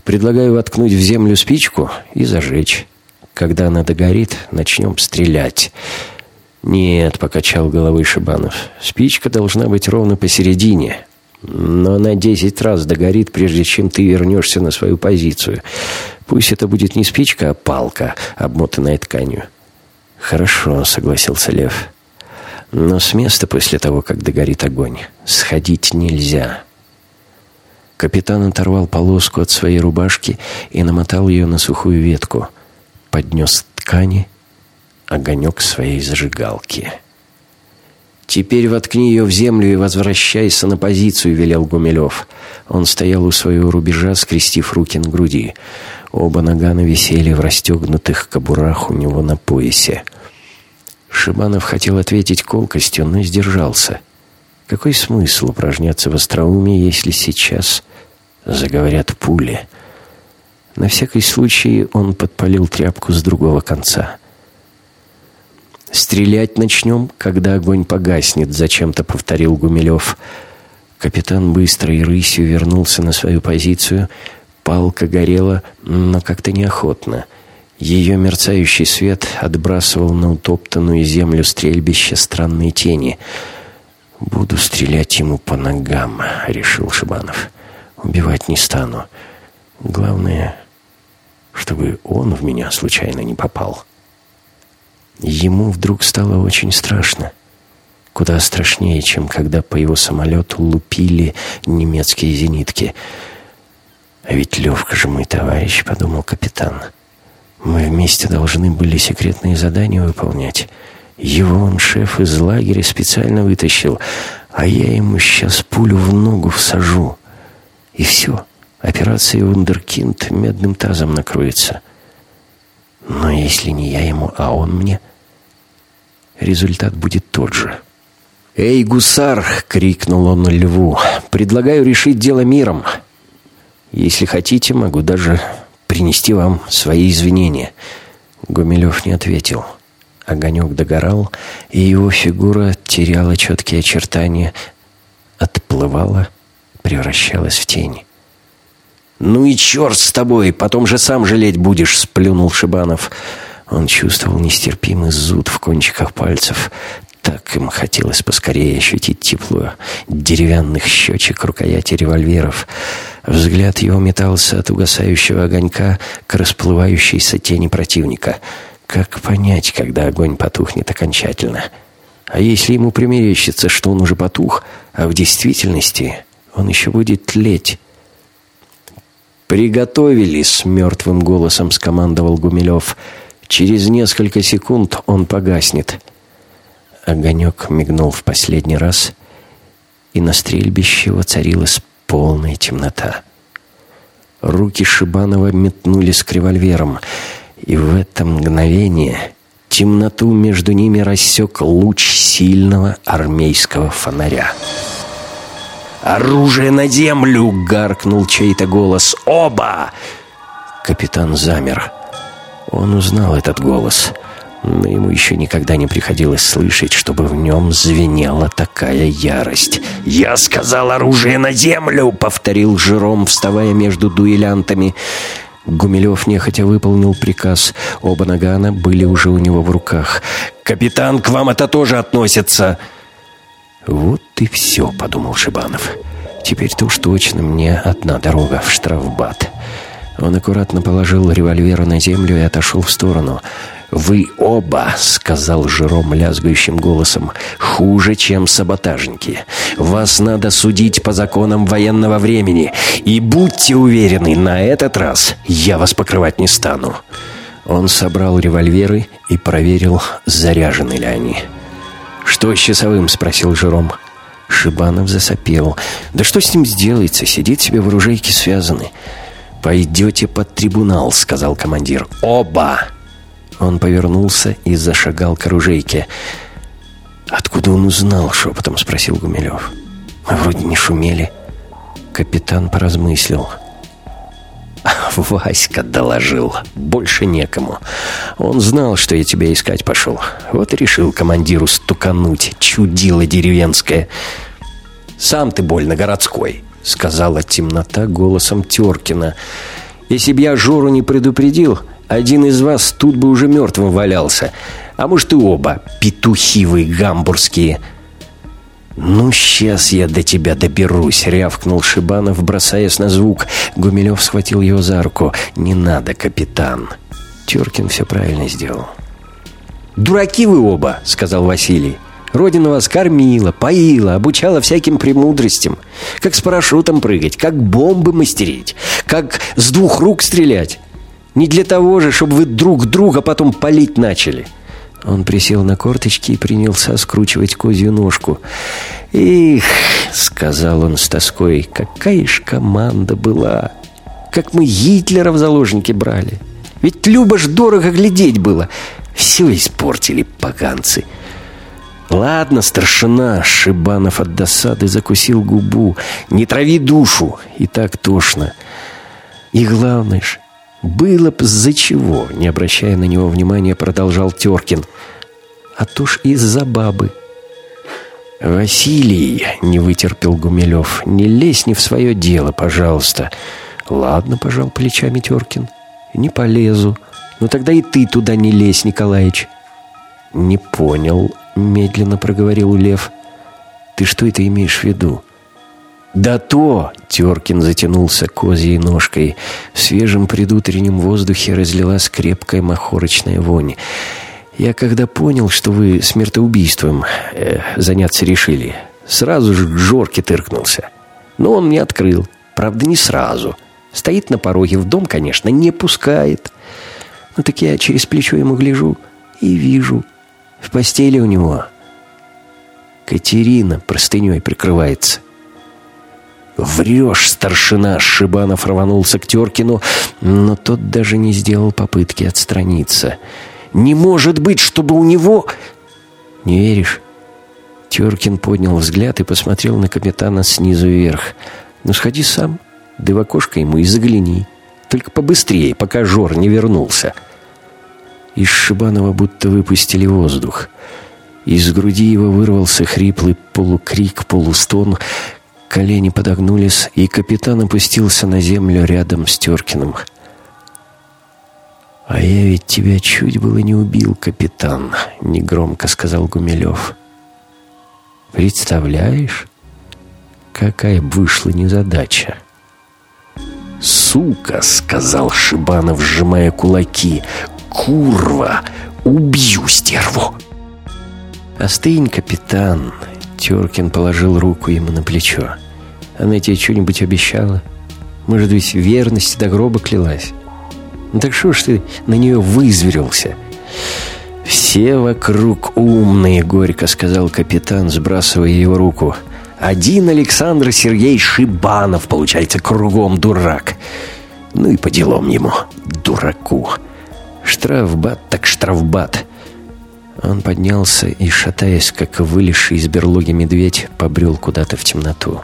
Предлагаю воткнуть в землю спичку и зажечь. Когда она догорит, начнем стрелять». «Нет», — покачал головой Шибанов, — «спичка должна быть ровно посередине. Но она десять раз догорит, прежде чем ты вернешься на свою позицию. Пусть это будет не спичка, а палка, обмотанная тканью». «Хорошо», — согласился Лев. «Но с места после того, как догорит огонь, сходить нельзя». Капитан оторвал полоску от своей рубашки и намотал ее на сухую ветку. Поднес к ткани огонек своей зажигалки. «Теперь воткни ее в землю и возвращайся на позицию», — велел Гумилев. Он стоял у своего рубежа, скрестив руки на груди. Оба нагана висели в расстегнутых кобурах у него на поясе. Шибанов хотел ответить колкостью, но сдержался. Какой смысл упражняться в остроумии, если сейчас заговорят пули? На всякий случай он подпалил тряпку с другого конца. «Стрелять начнем, когда огонь погаснет», — зачем-то повторил Гумилев. Капитан быстро и рысью вернулся на свою позицию. Палка горела, но как-то неохотно. Ее мерцающий свет отбрасывал на утоптанную землю стрельбища странные тени. «Буду стрелять ему по ногам», — решил Шибанов. «Убивать не стану. Главное, чтобы он в меня случайно не попал». Ему вдруг стало очень страшно. Куда страшнее, чем когда по его самолету лупили немецкие зенитки. «А ведь Левка же мой товарищ», — подумал капитан. «Мы вместе должны были секретные задания выполнять. Его он шеф из лагеря специально вытащил, а я ему сейчас пулю в ногу всажу. И все, операция «Вундеркинд» медным тазом накроется. Но если не я ему, а он мне, результат будет тот же». «Эй, гусар!» — крикнул он Льву. «Предлагаю решить дело миром. Если хотите, могу даже принести вам свои извинения». Гумилев не ответил. Огонек догорал, и его фигура теряла четкие очертания, отплывала, превращалась в тень. «Ну и черт с тобой, потом же сам жалеть будешь», — сплюнул Шибанов. Он чувствовал нестерпимый зуд в кончиках пальцев. Так им хотелось поскорее ощутить тепло деревянных щечек рукояти револьверов. Взгляд его метался от угасающего огонька к расплывающейся тени противника. Как понять, когда огонь потухнет окончательно? А если ему примерещится, что он уже потух, а в действительности он еще будет тлеть? «Приготовились!» — мертвым голосом скомандовал Гумилев. «Через несколько секунд он погаснет». Огонек мигнул в последний раз, и на стрельбище воцарилась полная темнота. Руки Шибанова метнулись к револьверам, и в это мгновение темноту между ними рассек луч сильного армейского фонаря. «Оружие на землю!» — гаркнул чей-то голос. «Оба!» Капитан замер. Он узнал этот голос, но ему еще никогда не приходилось слышать, чтобы в нем звенела такая ярость. «Я сказал, оружие на землю!» — повторил Жером, вставая между дуэлянтами. Гумилев нехотя выполнил приказ. Оба нагана были уже у него в руках. «Капитан, к вам это тоже относится!» «Вот и все», — подумал Шибанов. «Теперь-то уж точно мне одна дорога в штрафбат». Он аккуратно положил револьвер на землю и отошел в сторону. «Вы оба, — сказал Жером лязгающим голосом, — хуже, чем саботажники. Вас надо судить по законам военного времени. И будьте уверены, на этот раз я вас покрывать не стану». Он собрал револьверы и проверил, заряжены ли они. «Что с часовым?» — спросил Жером. Шибанов засопел. «Да что с ним сделается? Сидит себе в оружейке связанный». «Пойдете под трибунал», — сказал командир. «Оба!» Он повернулся и зашагал к оружейке. «Откуда он узнал?» — шепотом спросил Гумилев. «Мы вроде не шумели». Капитан поразмыслил. «Васька доложил. Больше некому. Он знал, что я тебя искать пошел. Вот и решил командиру стукануть, чудило деревенское». «Сам ты больно городской», — сказала темнота голосом Теркина. Если б я Жору не предупредил, один из вас тут бы уже мертвым валялся. А может и оба, петухи вы гамбургские». «Ну, сейчас я до тебя доберусь», — рявкнул Шибанов, бросаясь на звук. Гумилев схватил его за руку. «Не надо, капитан». Теркин все правильно сделал. «Дураки вы оба», — сказал Василий. «Родина вас кормила, поила, обучала всяким премудростям. Как с парашютом прыгать, как бомбы мастерить, как с двух рук стрелять. Не для того же, чтобы вы друг друга потом палить начали». Он присел на корточки и принялся скручивать козью ножку. «Их», — сказал он с тоской, — «какая ж команда была! Как мы Гитлера в заложники брали! Ведь любо ж дорого глядеть было! Все испортили поганцы!» «Ладно, старшина», — Шибанов от досады закусил губу, — «не трави душу, и так тошно. И главное ж, было б за чего», — не обращая на него внимания, продолжал Теркин. «А то ж из-за бабы». «Василий», — не вытерпел Гумилев, — «не лезь не в свое дело, пожалуйста». «Ладно», — пожал плечами Теркин, — «не полезу. Ну тогда и ты туда не лезь, Николаич». «Не понял», — медленно проговорил Лев. «Ты что это имеешь в виду?» «Да то!» — Теркин затянулся козьей ножкой. В свежем предутреннем воздухе разлилась крепкая махорочная вонь. «Я когда понял, что вы смертоубийством э, заняться решили, сразу же к Жорке тыркнулся. Но он не открыл. Правда, не сразу. Стоит на пороге, в дом, конечно, не пускает. Ну так я через плечо ему гляжу и вижу. В постели у него Катерина простыней прикрывается». «Врешь, старшина!» — Шибанов рванулся к Теркину, но тот даже не сделал попытки отстраниться. «Не может быть, чтобы у него...» «Не веришь?» Теркин поднял взгляд и посмотрел на капитана снизу вверх. «Ну, сходи сам, да в окошко ему и загляни. Только побыстрее, пока Жор не вернулся». Из Шибанова будто выпустили воздух. Из груди его вырвался хриплый полукрик, полустон. Колени подогнулись, и капитан опустился на землю рядом с Теркиным. «А я ведь тебя чуть было не убил, капитан», — негромко сказал Гумилев. «Представляешь, какая б вышла незадача?» «Сука», — сказал Шибанов, сжимая кулаки, — «курва, убью стерву!» «Остынь, капитан», — Теркин положил руку ему на плечо. «Она тебе что-нибудь обещала? Может быть, в верности до гроба клялась? Ну так что ж ты на нее вызверился?» «Все вокруг умные», — горько сказал капитан, сбрасывая его руку. «Один Александр Сергеевич Шибанов, получается, кругом дурак. Ну и по делам ему, дураку. Штрафбат так штрафбат». Он поднялся и, шатаясь, как вылезший из берлоги медведь, побрел куда-то в темноту.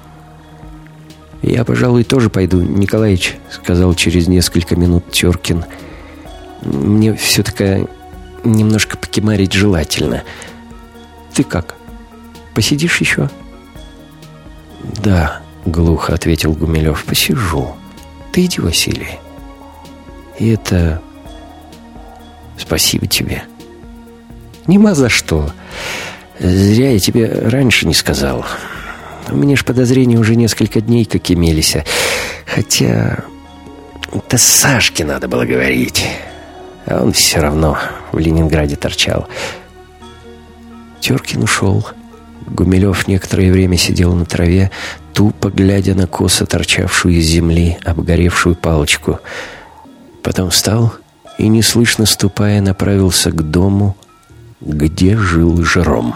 «Я, пожалуй, тоже пойду, Николаич», — сказал через несколько минут Теркин. «Мне все-таки немножко покемарить желательно. Ты как, посидишь еще?» «Да», — глухо ответил Гумилев, — «посижу. Ты иди, Василий. И это... спасибо тебе». «Нема за что. Зря я тебе раньше не сказал. У меня ж подозрения уже несколько дней как имелись. Хотя... это Сашке надо было говорить. А он все равно в Ленинграде торчал». Теркин ушел. Гумилев некоторое время сидел на траве, тупо глядя на косо торчавшую из земли обгоревшую палочку. Потом встал и, неслышно ступая, направился к дому, где жил Жером.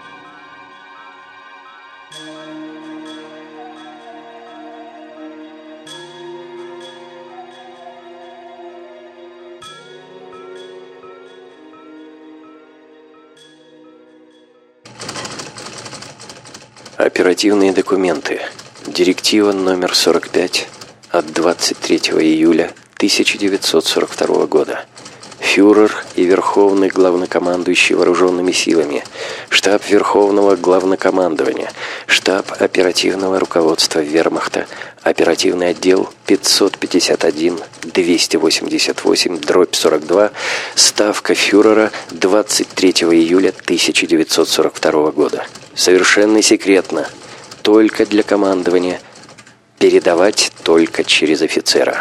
Оперативные документы. Директива номер сорок пять от двадцать третьего июля тысяча девятьсот сорок второго года. Фюрер и Верховный Главнокомандующий Вооруженными силами, Штаб Верховного Главнокомандования, Штаб Оперативного руководства Вермахта, Оперативный отдел пятьсот пятьдесят один двести восемьдесят восемь дробь сорок два, ставка фюрера двадцать третьего июля тысяча девятьсот сорок второго года. Совершенно секретно, только для командования, передавать только через офицера.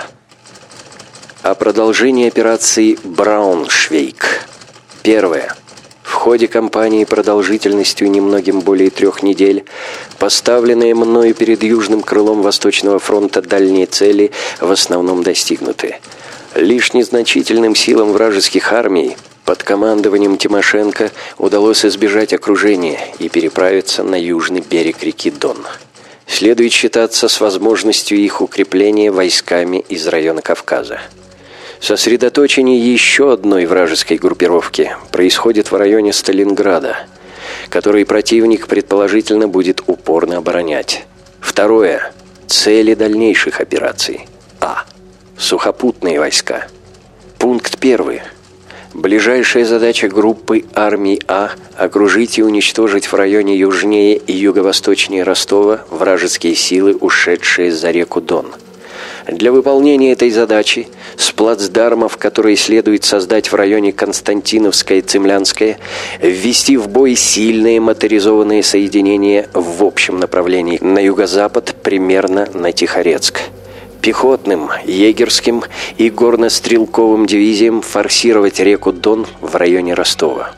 О продолжении операции «Брауншвейг». Первое. В ходе кампании продолжительностью немногим более трех недель поставленные мною перед южным крылом Восточного фронта дальние цели в основном достигнуты. Лишь незначительным силам вражеских армий под командованием Тимошенко удалось избежать окружения и переправиться на южный берег реки Дон. Следует считаться с возможностью их укрепления войсками из района Кавказа. Сосредоточение еще одной вражеской группировки происходит в районе Сталинграда, который противник предположительно будет упорно оборонять. Второе. Цели дальнейших операций. А. Сухопутные войска. Пункт первый. Ближайшая задача группы армий А – окружить и уничтожить в районе южнее и юго-восточнее Ростова вражеские силы, ушедшие за реку Дон. Для выполнения этой задачи с плацдармов, которые следует создать в районе Константиновское и Цимлянское, ввести в бой сильные моторизованные соединения в общем направлении на юго-запад, примерно на Тихорецк. Пехотным, егерским и горно-стрелковым дивизиям форсировать реку Дон в районе Ростова.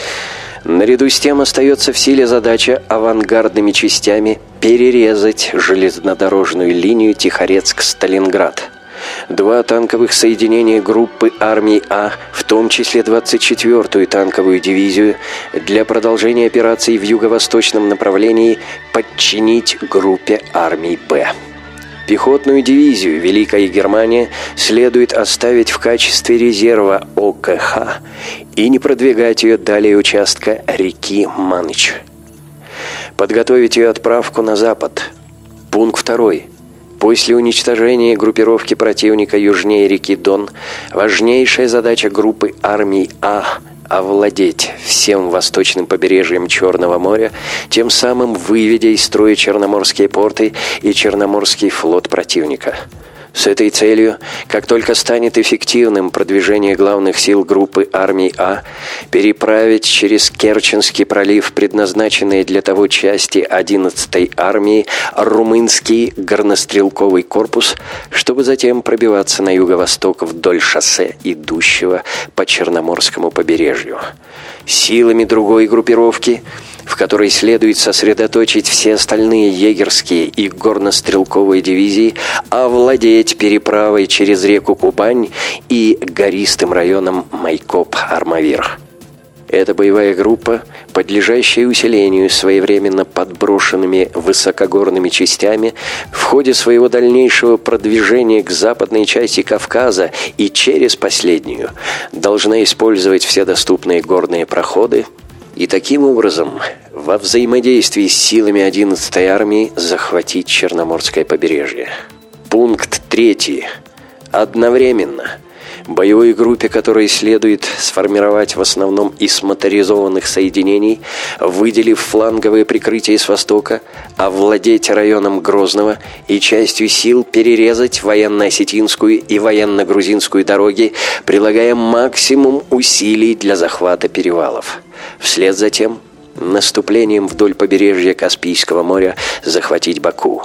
Наряду с тем остается в силе задача авангардными частями перерезать железнодорожную линию Тихорецк-Сталинград. Два танковых соединения группы армий А, в том числе двадцать четвёртую танковую дивизию, для продолжения операций в юго-восточном направлении подчинить группе армий Б. Пехотную дивизию «Великая Германия» следует оставить в качестве резерва О К Х и не продвигать ее далее участка реки Маныч. Подготовить ее отправку на запад. Пункт второй. После уничтожения группировки противника южнее реки Дон, важнейшая задача группы армий А – овладеть всем восточным побережьем Черного моря, тем самым выведя из строя черноморские порты и Черноморский флот противника. С этой целью, как только станет эффективным продвижение главных сил группы армий А, переправить через Керченский пролив предназначенные для того части одиннадцатой армии румынский горнострелковый корпус, чтобы затем пробиваться на юго-восток вдоль шоссе, идущего по Черноморскому побережью. Силами другой группировки, в которой следует сосредоточить все остальные егерские и горнострелковые дивизии, овладеть переправой через реку Кубань и гористым районом Майкоп-Армавир. Эта боевая группа, подлежащая усилению своевременно подброшенными высокогорными частями, в ходе своего дальнейшего продвижения к западной части Кавказа и через последнюю, должна использовать все доступные горные проходы и таким образом во взаимодействии с силами одиннадцатой армии захватить Черноморское побережье. Пункт третий. Одновременно боевой группе, которой следует сформировать в основном из моторизованных соединений, выделив фланговое прикрытие с востока, овладеть районом Грозного и частью сил перерезать военно-осетинскую и военно-грузинскую дороги, прилагая максимум усилий для захвата перевалов. Вслед за тем, наступлением вдоль побережья Каспийского моря захватить Баку.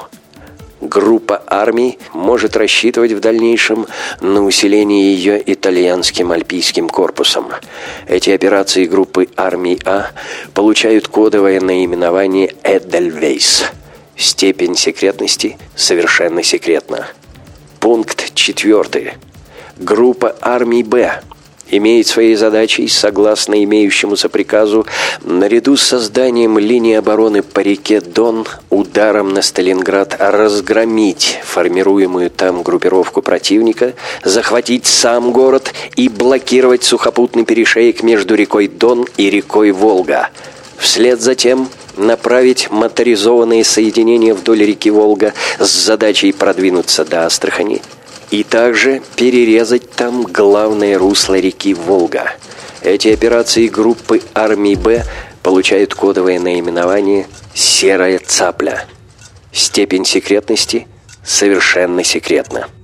Группа армий может рассчитывать в дальнейшем на усиление ее итальянским альпийским корпусом. Эти операции группы армий А получают кодовое наименование «Эдельвейс». Степень секретности совершенно секретна. Пункт четвертый. Группа армий Б имеет своей задачей, согласно имеющемуся приказу, наряду с созданием линии обороны по реке Дон, ударом на Сталинград разгромить формируемую там группировку противника, захватить сам город и блокировать сухопутный перешеек между рекой Дон и рекой Волга. Вслед за тем направить моторизованные соединения вдоль реки Волга с задачей продвинуться до Астрахани и также перерезать там главное русло реки Волга. Эти операции группы армий Б получают кодовое наименование «Серая цапля». Степень секретности совершенно секретно.